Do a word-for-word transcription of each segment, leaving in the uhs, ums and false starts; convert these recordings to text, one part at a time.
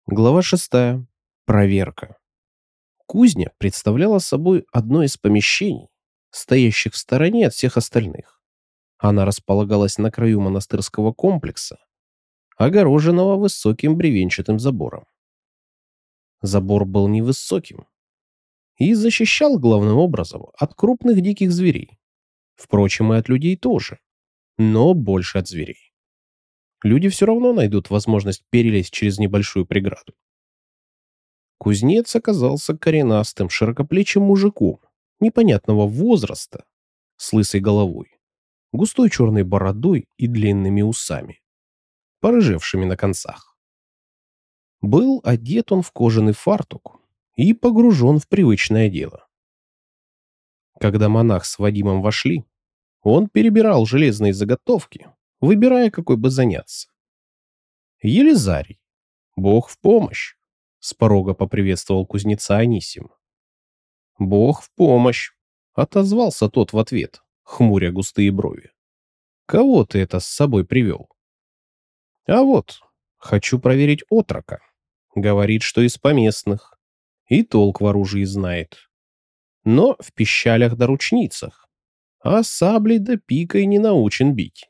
Глава шестая. Проверка. Кузня представляла собой одно из помещений, стоящих в стороне от всех остальных. Она располагалась на краю монастырского комплекса, огороженного высоким бревенчатым забором. Забор был невысоким и защищал главным образом от крупных диких зверей. Впрочем, и от людей тоже, но больше от зверей. Люди все равно найдут возможность перелезть через небольшую преграду. Кузнец оказался коренастым, широкоплечим мужиком, непонятного возраста, с лысой головой, густой черной бородой и длинными усами, порыжевшими на концах. Был одет он в кожаный фартук и погружен в привычное дело. Когда монах с Вадимом вошли, он перебирал железные заготовки, выбирая, какой бы заняться. Елизарий, Бог в помощь, с порога поприветствовал кузнеца Анисим. «Бог в помощь!» — отозвался тот в ответ, хмуря густые брови. «Кого ты это с собой привел?» «А вот, хочу проверить отрока. Говорит, что из поместных. И толк в оружии знает. Но в пищалях да ручницах. А саблей да пикой не научен бить».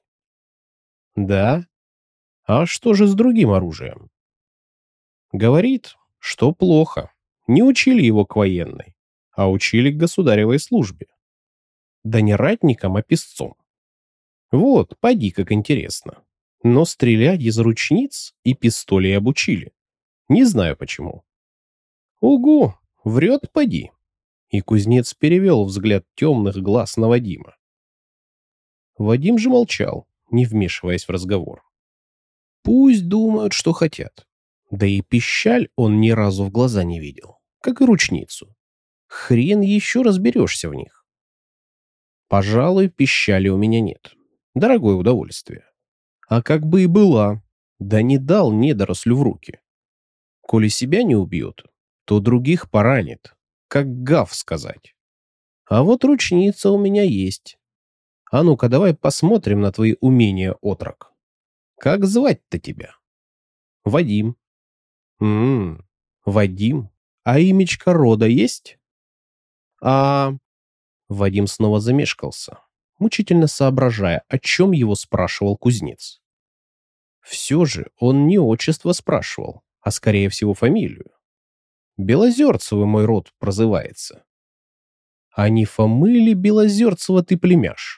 «Да? А что же с другим оружием?» «Говорит, что плохо. Не учили его к военной, а учили к государевой службе. Да не ратникам, а песцом. Вот, поди, как интересно. Но стрелять из ручниц и пистолей обучили. Не знаю почему». «Угу, врет, поди». И кузнец перевел взгляд темных глаз на Вадима. Вадим же молчал, не вмешиваясь в разговор. Пусть думают, что хотят. Да и пищаль он ни разу в глаза не видел, как и ручницу. Хрен еще разберешься в них. Пожалуй, пищали у меня нет. Дорогое удовольствие. А как бы и была, да не дал недорослю в руки. Коли себя не убьет, то других поранит, как гав сказать. А вот ручница у меня есть. А ну-ка, давай посмотрим на твои умения, отрок. Как звать-то тебя? Вадим. Ммм, Вадим. А имечко рода есть? А... Вадим снова замешкался, мучительно соображая, о чем его спрашивал кузнец. Все же он не отчество спрашивал, а скорее всего фамилию. Белозерцевый мой род прозывается. А не Фомы ли Белозерцева ты племяш?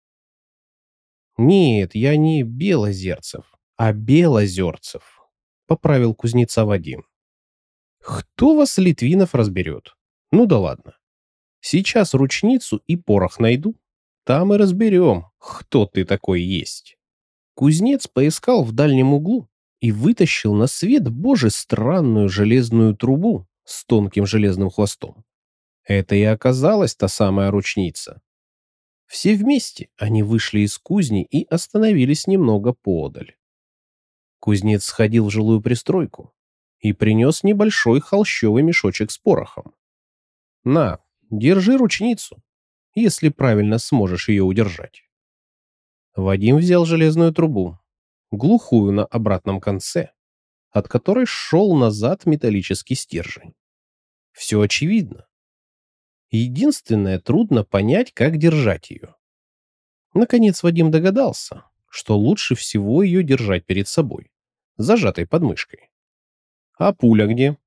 Нет, я не Белозерцев, а Белозерцев, поправил кузнеца Вадим. Кто вас, литвинов, разберет? Ну да ладно. Сейчас ручницу и порох найду. Там и разберем, кто ты такой есть. Кузнец поискал в дальнем углу и вытащил на свет Божий странную железную трубу с тонким железным хвостом. Это и оказалась та самая ручница. Все вместе они вышли из кузни и остановились немного поодаль. Кузнец сходил в жилую пристройку и принес небольшой холщовый мешочек с порохом. «На, держи ручницу, если правильно сможешь ее удержать». Вадим взял железную трубу, глухую на обратном конце, от которой шел назад металлический стержень. Все очевидно. Единственное, трудно понять, как держать ее. Наконец Вадим догадался, что лучше всего ее держать перед собой, зажатой под мышкой. «А пуля где?»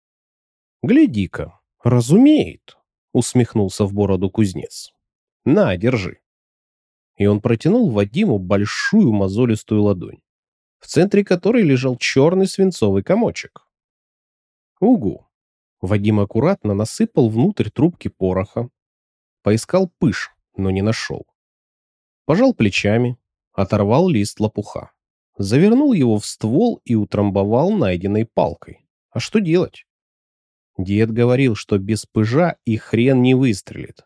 «Гляди-ка, разумеет», — усмехнулся в бороду кузнец. «На, держи». И он протянул Вадиму большую мозолистую ладонь, в центре которой лежал черный свинцовый комочек. Угу. Вадим аккуратно насыпал внутрь трубки пороха, поискал пыш, но не нашел. Пожал плечами, оторвал лист лопуха, завернул его в ствол и утрамбовал найденной палкой. А что делать? Дед говорил, что без пыжа и хрен не выстрелит.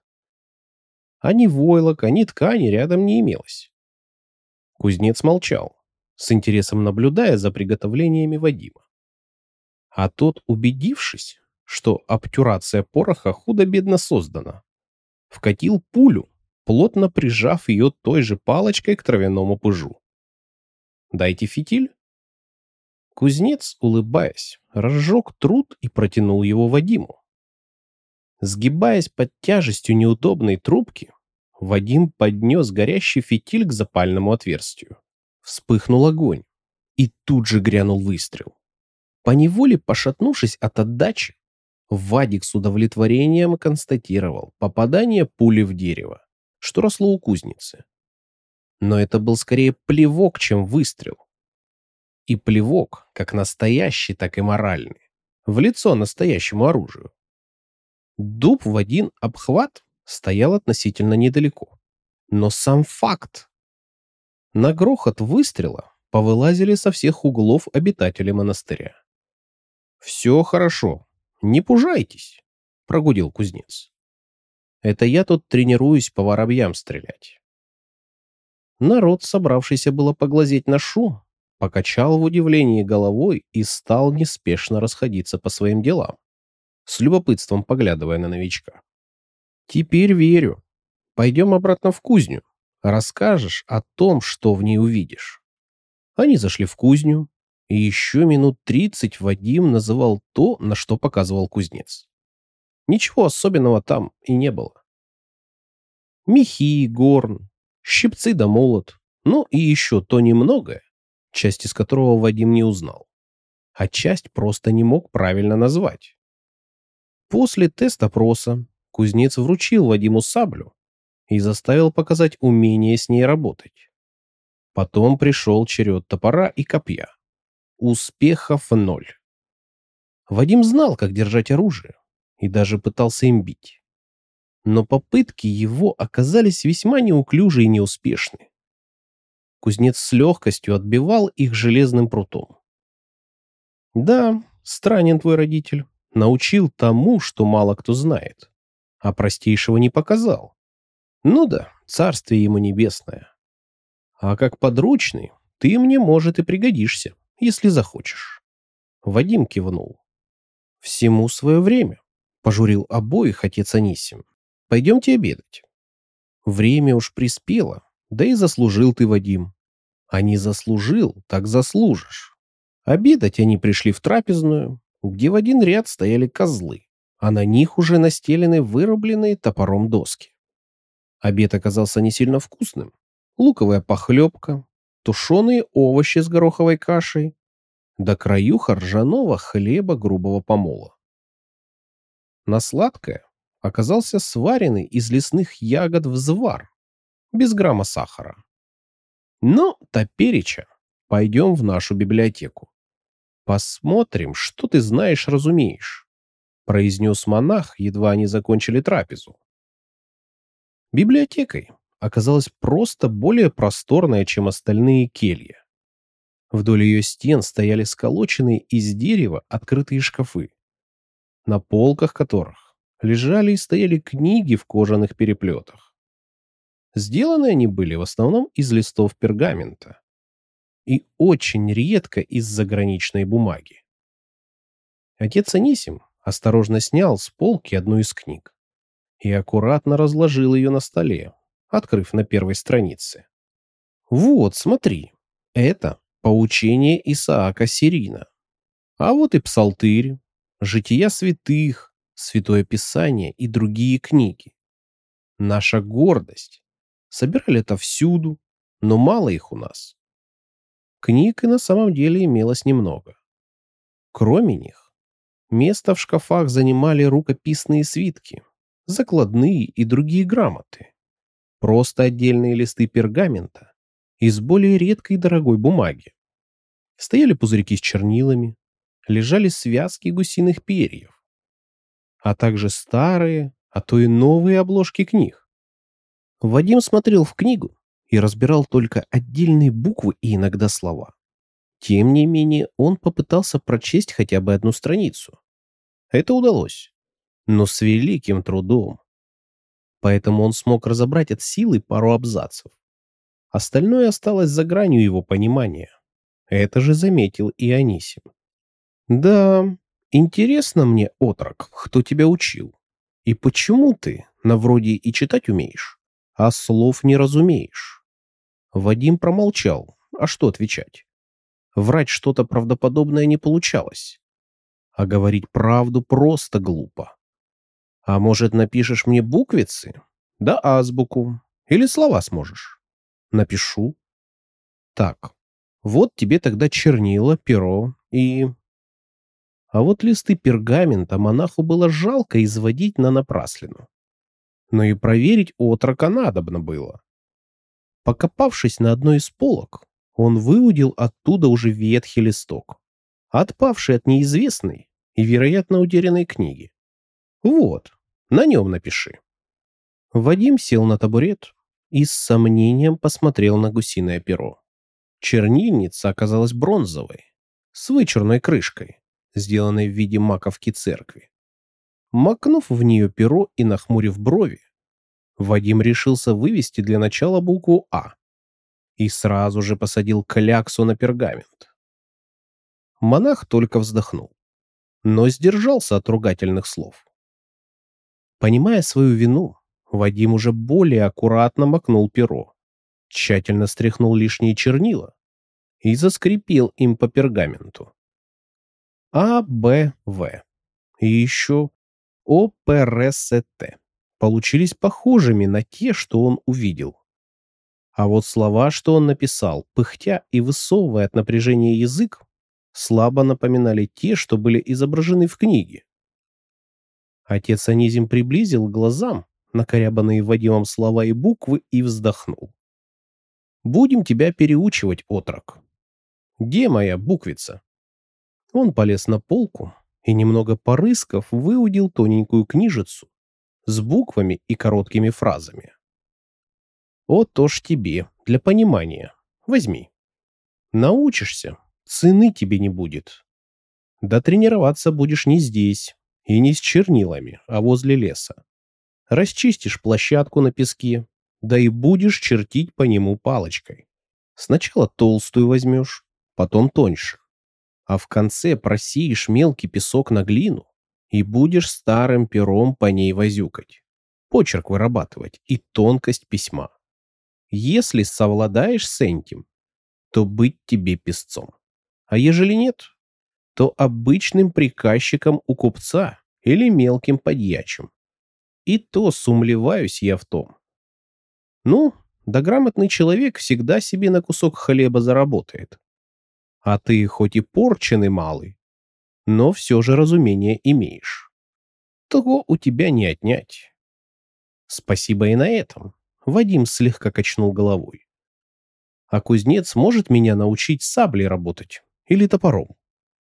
А ни войлока, ни ткани рядом не имелось. Кузнец молчал, с интересом наблюдая за приготовлениями Вадима. А тот, убедившись, что обтюрация пороха худо-бедно создана, вкатил пулю, плотно прижав ее той же палочкой к травяному пыжу. «Дайте фитиль». Кузнец, улыбаясь, разжег труд и протянул его Вадиму. Сгибаясь под тяжестью неудобной трубки, Вадим поднес горящий фитиль к запальному отверстию. Вспыхнул огонь, и тут же грянул выстрел. Поневоле пошатнувшись от отдачи, Вадик с удовлетворением констатировал попадание пули в дерево, что росло у кузницы. Но это был скорее плевок, чем выстрел. И плевок, как настоящий, так и моральный, в лицо настоящему оружию. Дуб в один обхват стоял относительно недалеко. Но сам факт. На грохот выстрела повылазили со всех углов обитатели монастыря. «Все хорошо, не пужайтесь», — прогудел кузнец. «Это я тут тренируюсь по воробьям стрелять». Народ, собравшийся было поглазеть на шум, покачал в удивлении головой и стал неспешно расходиться по своим делам, с любопытством поглядывая на новичка. «Теперь верю. Пойдем обратно в кузню. Расскажешь о том, что в ней увидишь». Они зашли в кузню, и еще минут тридцать Вадим называл то, на что показывал кузнец. Ничего особенного там и не было. Мехи, горн, щипцы да молот, ну и еще то немногое, часть из которого Вадим не узнал, а часть просто не мог правильно назвать. После тест-опроса кузнец вручил Вадиму саблю и заставил показать умение с ней работать. Потом пришел черед топора и копья. Успехов ноль. Вадим знал, как держать оружие, и даже пытался им бить. Но попытки его оказались весьма неуклюжи и неуспешны. Кузнец с легкостью отбивал их железным прутом. Да, странен твой родитель. Научил тому, что мало кто знает, а простейшего не показал. Ну да, царствие ему небесное. А как подручный, ты мне, может, и пригодишься, если захочешь. Вадим кивнул. Всему свое время, пожурил обоих отец Анисим. Пойдемте обедать. Время уж приспело, да и заслужил ты, Вадим. А не заслужил, так заслужишь. Обедать они пришли в трапезную, где в один ряд стояли козлы, а на них уже настелены вырубленные топором доски. Обед оказался не сильно вкусным. Луковая похлебка, тушеные овощи с гороховой кашей, до краюха ржаного хлеба грубого помола. На сладкое оказался сваренный из лесных ягод взвар, без грамма сахара. Но топереча пойдем в нашу библиотеку. Посмотрим, что ты знаешь-разумеешь, произнес монах, едва они закончили трапезу. Библиотекой оказалась просто более просторная, чем остальные кельи. Вдоль ее стен стояли сколоченные из дерева открытые шкафы, на полках которых лежали и стояли книги в кожаных переплетах. Сделаны они были в основном из листов пергамента и очень редко из заграничной бумаги. Отец Анисим осторожно снял с полки одну из книг и аккуратно разложил ее на столе, открыв на первой странице. Вот, смотри, это поучение Исаака Сирина. А вот и Псалтырь, Жития святых, Святое Писание и другие книги. Наша гордость. Собирали это всюду, но мало их у нас. Книг и на самом деле имелось немного. Кроме них, место в шкафах занимали рукописные свитки, закладные и другие грамоты. Просто отдельные листы пергамента из более редкой и дорогой бумаги. Стояли пузырьки с чернилами, лежали связки гусиных перьев, а также старые, а то и новые обложки книг. Вадим смотрел в книгу и разбирал только отдельные буквы и иногда слова. Тем не менее, он попытался прочесть хотя бы одну страницу. Это удалось, но с великим трудом. Поэтому он смог разобрать от силы пару абзацев. Остальное осталось за гранью его понимания. Это же заметил и Анисим. «Да, интересно мне, отрок, кто тебя учил. И почему ты, на вроде и читать умеешь, а слов не разумеешь?» Вадим промолчал. А что отвечать? Врать что-то правдоподобное не получалось. А говорить правду просто глупо. А может, напишешь мне буквицы? Да азбуку. Или слова сможешь? Напишу. Так, вот тебе тогда чернила, перо и... А вот листы пергамента монаху было жалко изводить на напраслину. Но и проверить отрока надобно было. Покопавшись на одной из полок, он выудил оттуда уже ветхий листок, отпавший от неизвестной и, вероятно, утерянной книги. Вот, на нем напиши. Вадим сел на табурет и с сомнением посмотрел на гусиное перо. Чернильница оказалась бронзовой, с вычурной крышкой, сделанной в виде маковки церкви. Макнув в нее перо и нахмурив брови, Вадим решился вывести для начала букву «А» и сразу же посадил кляксу на пергамент. Монах только вздохнул, но сдержался от ругательных слов. Понимая свою вину, Вадим уже более аккуратно макнул перо, тщательно стряхнул лишние чернила и заскрипел им по пергаменту. А, Б, В. И еще О, П, Р, С, Т получились похожими на те, что он увидел. А вот слова, что он написал, пыхтя и высовывая от напряжения язык, слабо напоминали те, что были изображены в книге. Отец Анизим приблизил к глазам накорябанные Вадимом слова и буквы и вздохнул. «Будем тебя переучивать, отрок. Где моя буквица?» Он полез на полку и, немного порыскав, выудил тоненькую книжицу с буквами и короткими фразами. «Вот то ж тебе, для понимания. Возьми. Научишься, цены тебе не будет. Да тренироваться будешь не здесь и не с чернилами, а возле леса. Расчистишь площадку на песке, да и будешь чертить по нему палочкой. Сначала толстую возьмешь, потом тоньше, а в конце просеешь мелкий песок на глину и будешь старым пером по ней возюкать, почерк вырабатывать и тонкость письма. Если совладаешь с этим, то быть тебе писцом. А ежели нет, то обычным приказчиком у купца или мелким подьячим. И то сумлеваюсь я в том. Ну, да грамотный человек всегда себе на кусок хлеба заработает. А ты хоть и порченый малый, но все же разумение имеешь. Того у тебя не отнять. Спасибо и на этом. Вадим слегка качнул головой. А кузнец может меня научить саблей работать или топором?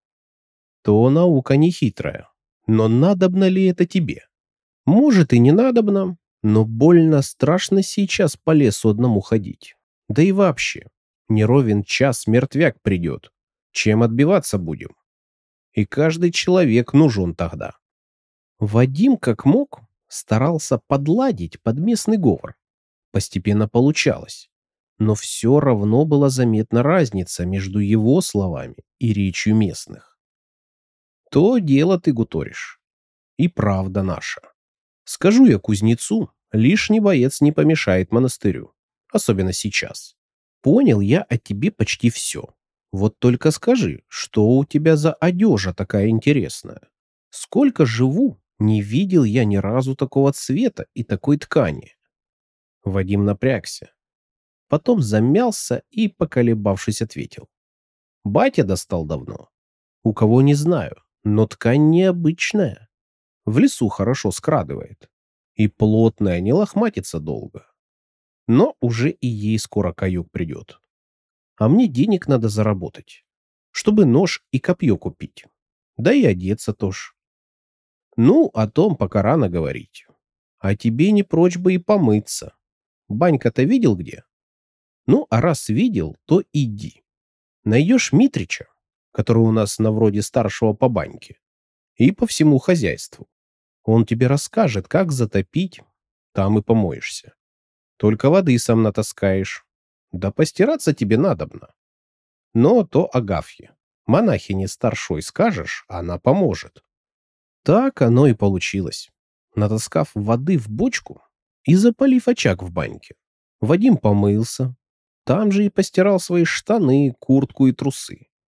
То наука не хитрая. Но надобно ли это тебе? Может и не надобно, но больно страшно сейчас по лесу одному ходить. Да и вообще, не ровен час мертвяк придет. Чем отбиваться будем? И каждый человек нужен тогда. Вадим, как мог, старался подладить под местный говор. Постепенно получалось. Но все равно была заметна разница между его словами и речью местных. То дело ты гуторишь. И правда наша. Скажу я кузнецу, лишний боец не помешает монастырю. Особенно сейчас. Понял я о тебе почти все. Вот только скажи, что у тебя за одежа такая интересная? Сколько живу, не видел я ни разу такого цвета и такой ткани. Вадим напрягся. Потом замялся и, поколебавшись, ответил. Батя достал давно. У кого не знаю, но ткань необычная. В лесу хорошо скрадывает. И плотная, не лохматится долго. Но уже и ей скоро каюк придет. А мне денег надо заработать, чтобы нож и копье купить. Да и одеться тоже. Ну, о том пока рано говорить. А тебе не прочь бы и помыться. Банька-то видел где? Ну, а раз видел, то иди. Найдешь Митрича, который у нас на вроде старшего по баньке, и по всему хозяйству. Он тебе расскажет, как затопить, там и помоешься. Только воды сам натаскаешь. Да постираться тебе надобно. Но то Агафье, монахине старшой, скажешь, она поможет. Так оно и получилось. Натаскав воды в бочку и запалив очаг в баньке, Вадим помылся. Там же и постирал свои штаны, куртку и трусы.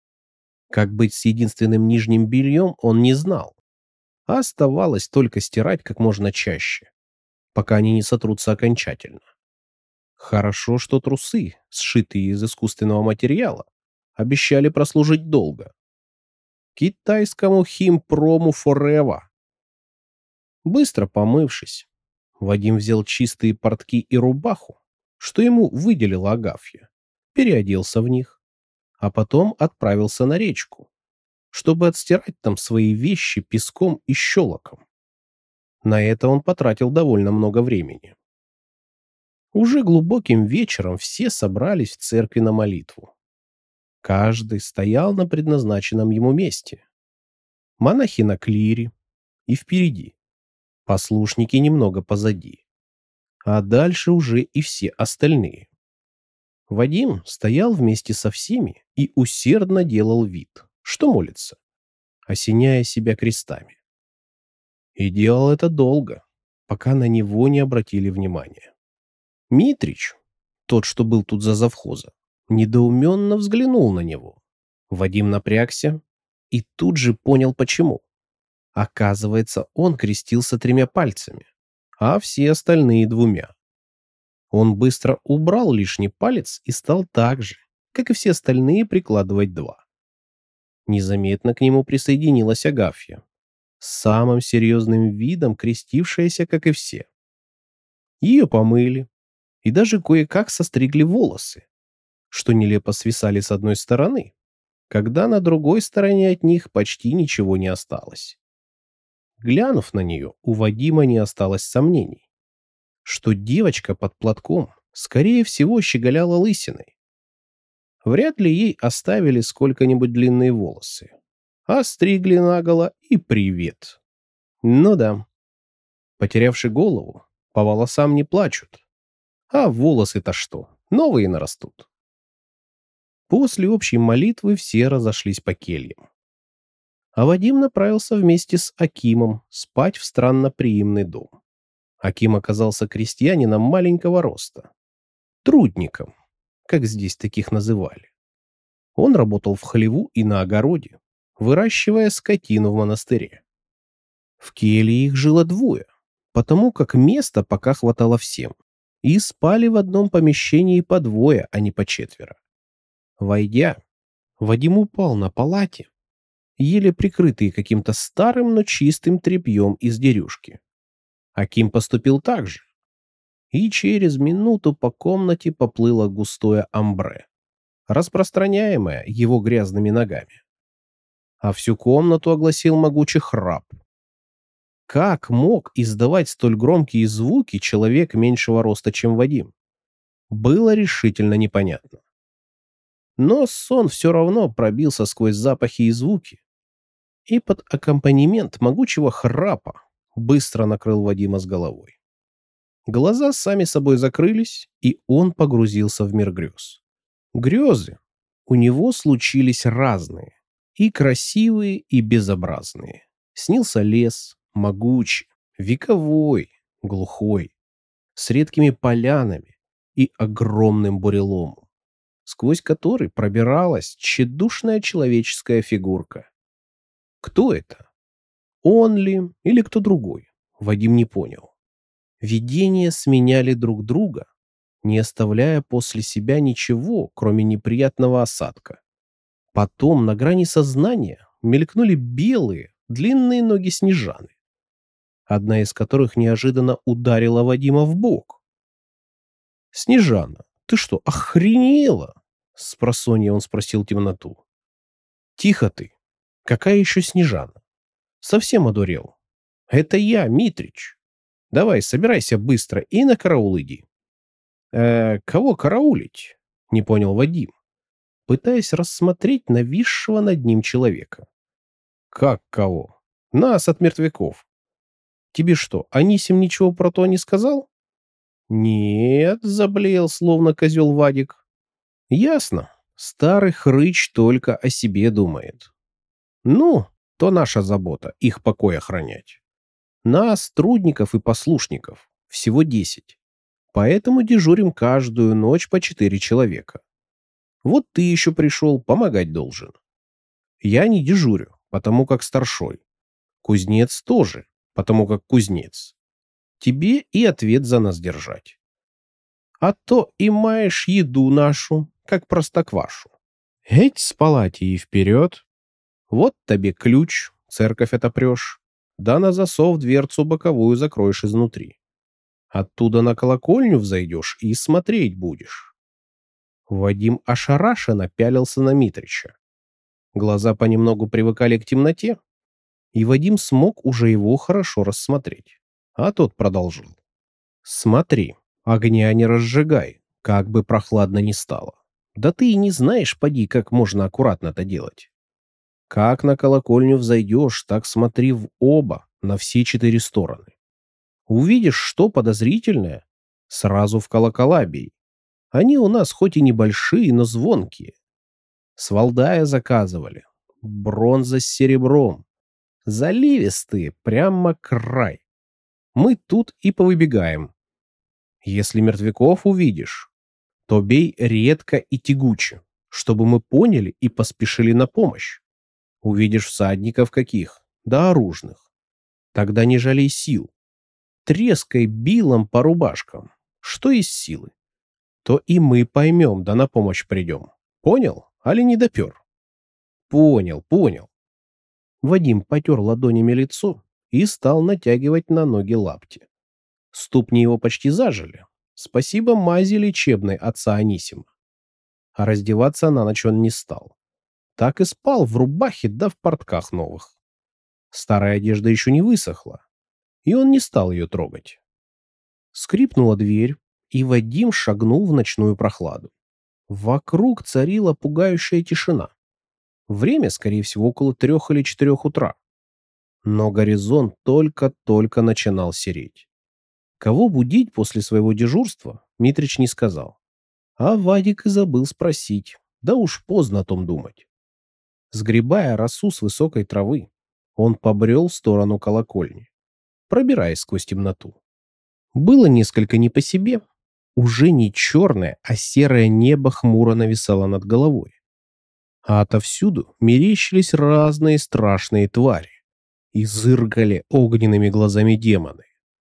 Как быть с единственным нижним бельем, он не знал. А оставалось только стирать как можно чаще, пока они не сотрутся окончательно. Хорошо, что трусы, сшитые из искусственного материала, обещали прослужить долго. Китайскому химпрому Forever. Быстро помывшись, Вадим взял чистые портки и рубаху, что ему выделила Агафья, переоделся в них, а потом отправился на речку, чтобы отстирать там свои вещи песком и щелоком. На это он потратил довольно много времени. Уже глубоким вечером все собрались в церкви на молитву. Каждый стоял на предназначенном ему месте. Монахи на клире и впереди, послушники немного позади, а дальше уже и все остальные. Вадим стоял вместе со всеми и усердно делал вид, что молится, осеняя себя крестами. И делал это долго, пока на него не обратили внимания. Митрич, тот, что был тут за завхоза, недоуменно взглянул на него. Вадим напрягся и тут же понял, почему. Оказывается, он крестился тремя пальцами, а все остальные двумя. Он быстро убрал лишний палец и стал так же, как и все остальные, прикладывать два. Незаметно к нему присоединилась Агафья, с самым серьезным видом крестившаяся, как и все. Ее помыли и даже кое-как состригли волосы, что нелепо свисали с одной стороны, когда на другой стороне от них почти ничего не осталось. Глянув на нее, у Вадима не осталось сомнений, что девочка под платком, скорее всего, щеголяла лысиной. Вряд ли ей оставили сколько-нибудь длинные волосы, а стригли наголо и привет. Ну да, потерявши голову, по волосам не плачут, а волосы-то что, новые нарастут. После общей молитвы все разошлись по кельям. А Вадим направился вместе с Акимом спать в странноприимный дом. Аким оказался крестьянином маленького роста. Трудником, как здесь таких называли. Он работал в хлеву и на огороде, выращивая скотину в монастыре. В келье их жило двое, потому как места пока хватало всем, и спали в одном помещении по двое, а не по четверо. Войдя, Вадим упал на палате, еле прикрытые каким-то старым, но чистым тряпьем из дерюшки. Аким поступил так же, и через минуту по комнате поплыло густое амбре, распространяемое его грязными ногами. А всю комнату огласил могучий храп. Как мог издавать столь громкие звуки человек меньшего роста, чем Вадим? Было решительно непонятно. Но сон все равно пробился сквозь запахи и звуки, и под аккомпанемент могучего храпа быстро накрыл Вадима с головой. Глаза сами собой закрылись, и он погрузился в мир грез. Грезы у него случились разные, и красивые, и безобразные. Снился лес, могучий, вековой, глухой, с редкими полянами и огромным буреломом, сквозь который пробиралась тщедушная человеческая фигурка. Кто это? Он ли или кто другой? Вадим не понял. Видения сменяли друг друга, не оставляя после себя ничего, кроме неприятного осадка. Потом на грани сознания мелькнули белые, длинные ноги Снежаны, одна из которых неожиданно ударила Вадима в бок. «Снежана, ты что, охренела?» — спросонья он спросил темноту. «Тихо ты! Какая еще Снежана? Совсем одурел. Это я, Митрич. Давай, собирайся быстро и на караул иди». «Э, кого караулить?» — не понял Вадим, пытаясь рассмотреть нависшего над ним человека. «Как кого? Нас от мертвяков. Тебе что, Анисим ничего про то не сказал?» «Нет», — заблеял, словно козел Вадик. «Ясно. Старый хрыч только о себе думает. Ну, то наша забота — их покой охранять. Нас, трудников и послушников, всего десять. Поэтому дежурим каждую ночь по четыре человека. Вот ты еще пришел, помогать должен. Я не дежурю, потому как старшой. Кузнец тоже, потому как кузнец. Тебе и ответ за нас держать. А то и маешь еду нашу, как простоквашу. Геть с палати и вперед. Вот тебе ключ, церковь отопрешь. Да на засов дверцу боковую закроешь изнутри. Оттуда на колокольню взойдешь и смотреть будешь. Вадим ошарашенно пялился на Митрича. Глаза понемногу привыкали к темноте, и Вадим смог уже его хорошо рассмотреть. А тот продолжил. «Смотри, огня не разжигай, как бы прохладно ни стало. Да ты и не знаешь, поди, как можно аккуратно-то делать. Как на колокольню взойдешь, так смотри в оба, на все четыре стороны. Увидишь, что подозрительное, сразу в колокола бей. Они у нас хоть и небольшие, но звонкие. С Валдая заказывали. Бронза с серебром. Заливистые, прямо край. Мы тут и повыбегаем. Если мертвяков увидишь, то бей редко и тягуче, чтобы мы поняли и поспешили на помощь. Увидишь всадников каких, да оружных. Тогда не жалей сил. Трескай билом по рубашкам. Что из силы? То и мы поймем, да на помощь придем. Понял? Али не допер? Понял, понял. Вадим потер ладонями лицо и стал натягивать на ноги лапти. Ступни его почти зажили. Спасибо мази лечебной отца Анисима. А раздеваться на ночь он не стал. Так и спал в рубахе да в портках новых. Старая одежда еще не высохла, и он не стал ее трогать. Скрипнула дверь, и Вадим шагнул в ночную прохладу. Вокруг царила пугающая тишина. Время, скорее всего, около трех или четырех утра. Но горизонт только-только начинал сереть. Кого будить после своего дежурства, Митрич не сказал. А Вадик и забыл спросить, да уж поздно о том думать. Сгребая росу с высокой травы, он побрел в сторону колокольни, пробираясь сквозь темноту. Было несколько не по себе. Уже не черное, а серое небо хмуро нависало над головой. А отовсюду мерещились разные страшные твари и зыркали огненными глазами демоны.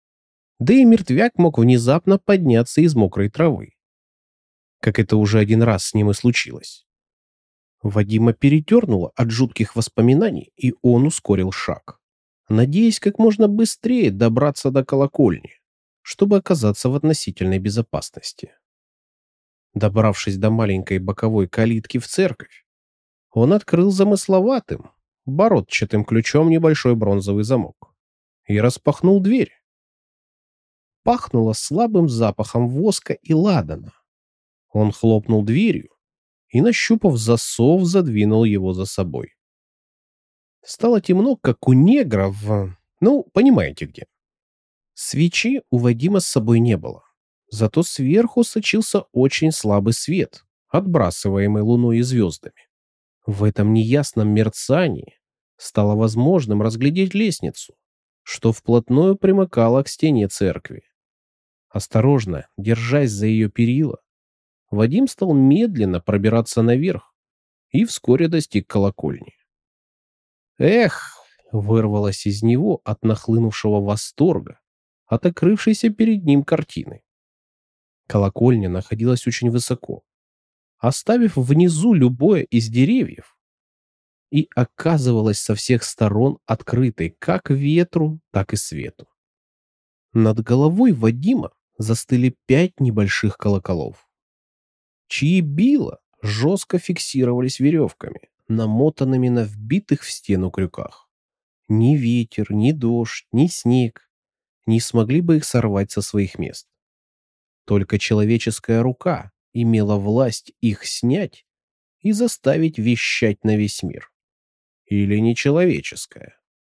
Да и мертвяк мог внезапно подняться из мокрой травы, как это уже один раз с ним и случилось. Вадима передернуло от жутких воспоминаний, и он ускорил шаг, надеясь как можно быстрее добраться до колокольни, чтобы оказаться в относительной безопасности. Добравшись до маленькой боковой калитки в церковь, он открыл замысловатым, бородчатым ключом небольшой бронзовый замок и распахнул дверь. Пахнуло слабым запахом воска и ладана. Он хлопнул дверью и, нащупав засов, задвинул его за собой. Стало темно, как у негра в... Ну, понимаете где. Свечи у Вадима с собой не было. Зато сверху сочился очень слабый свет, отбрасываемый луной и звездами. В этом неясном мерцании стало возможным разглядеть лестницу, что вплотную примыкала к стене церкви. Осторожно, держась за ее перила, Вадим стал медленно пробираться наверх и вскоре достиг колокольни. «Эх!» — вырвалось из него от нахлынувшего восторга, от открывшейся перед ним картины. Колокольня находилась очень высоко, оставив внизу любое из деревьев, и оказывалась со всех сторон открытой как ветру, так и свету. Над головой Вадима застыли пять небольших колоколов, чьи била жестко фиксировались веревками, намотанными на вбитых в стену крюках. Ни ветер, ни дождь, ни снег не смогли бы их сорвать со своих мест. Только человеческая рука имела власть их снять и заставить вещать на весь мир. Или нечеловеческая.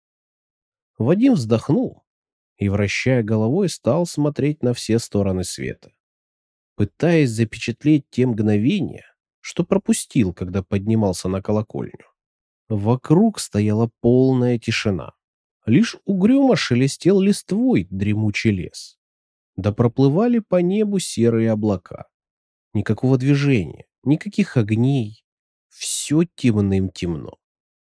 Вадим вздохнул и, вращая головой, стал смотреть на все стороны света, пытаясь запечатлеть те мгновения, что пропустил, когда поднимался на колокольню. Вокруг стояла полная тишина. Лишь угрюмо шелестел листвой дремучий лес. Да проплывали по небу серые облака. Никакого движения, никаких огней. Все темным темно.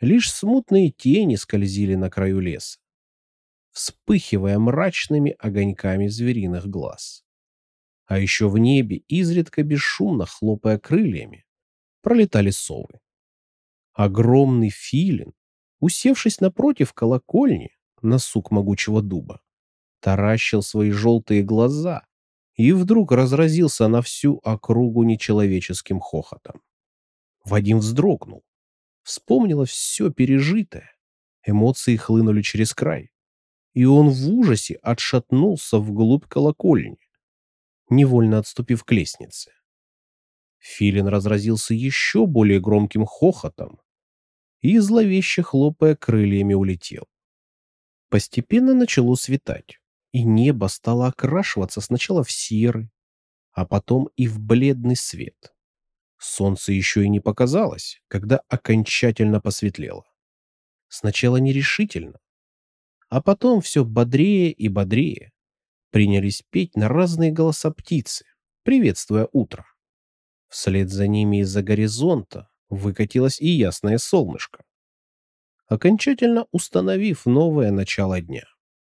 Лишь смутные тени скользили на краю леса, вспыхивая мрачными огоньками звериных глаз. А еще в небе, изредка бесшумно хлопая крыльями, пролетали совы. Огромный филин, усевшись напротив колокольни на сук могучего дуба, таращил свои желтые глаза и вдруг разразился на всю округу нечеловеческим хохотом. Вадим вздрогнул. Вспомнилось все пережитое. Эмоции хлынули через край. И он в ужасе отшатнулся вглубь колокольни, невольно отступив к лестнице. Филин разразился еще более громким хохотом и, зловеще хлопая крыльями, улетел. Постепенно начало светать, и небо стало окрашиваться сначала в серый, а потом и в бледный свет. Солнце еще и не показалось, когда окончательно посветлело. Сначала нерешительно, а потом все бодрее и бодрее принялись петь на разные голоса птицы, приветствуя утро. Вслед за ними из-за горизонта выкатилось и ясное солнышко, окончательно установив новое начало дня.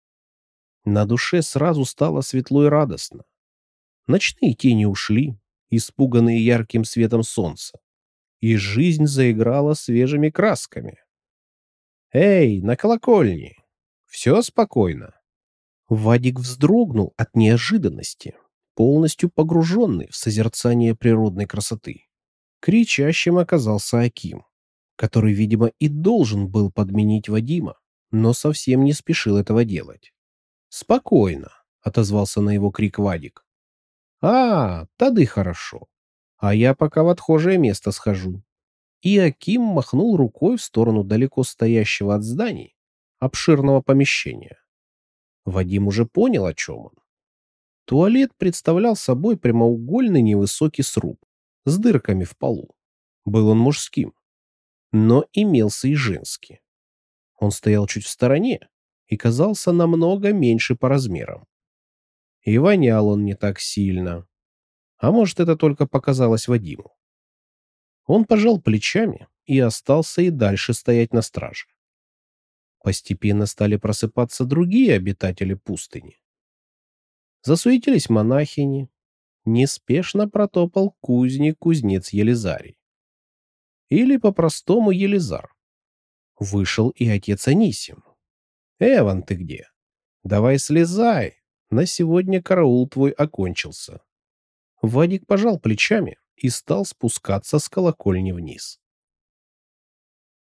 На душе сразу стало светло и радостно. Ночные тени ушли, испуганные ярким светом солнца, и жизнь заиграла свежими красками. «Эй, на колокольне! Все спокойно!» Вадик вздрогнул от неожиданности, полностью погруженный в созерцание природной красоты. Кричащим оказался Аким, который, видимо, и должен был подменить Вадима, но совсем не спешил этого делать. «Спокойно», — отозвался на его крик Вадик. «А, тады хорошо. А я пока в отхожее место схожу». И Аким махнул рукой в сторону далеко стоящего от зданий обширного помещения. Вадим уже понял, о чем он. Туалет представлял собой прямоугольный невысокий сруб с дырками в полу. Был он мужским, но имелся и женский. Он стоял чуть в стороне и казался намного меньше по размерам. И вонял он не так сильно. А может, это только показалось Вадиму. Он пожал плечами и остался и дальше стоять на страже. Постепенно стали просыпаться другие обитатели пустыни. Засуетились монахини. Неспешно протопал кузник-кузнец Елизарий. Или по-простому Елизар. Вышел и отец Анисим. «Эван, ты где? Давай слезай. На сегодня караул твой окончился». Вадик пожал плечами и стал спускаться с колокольни вниз.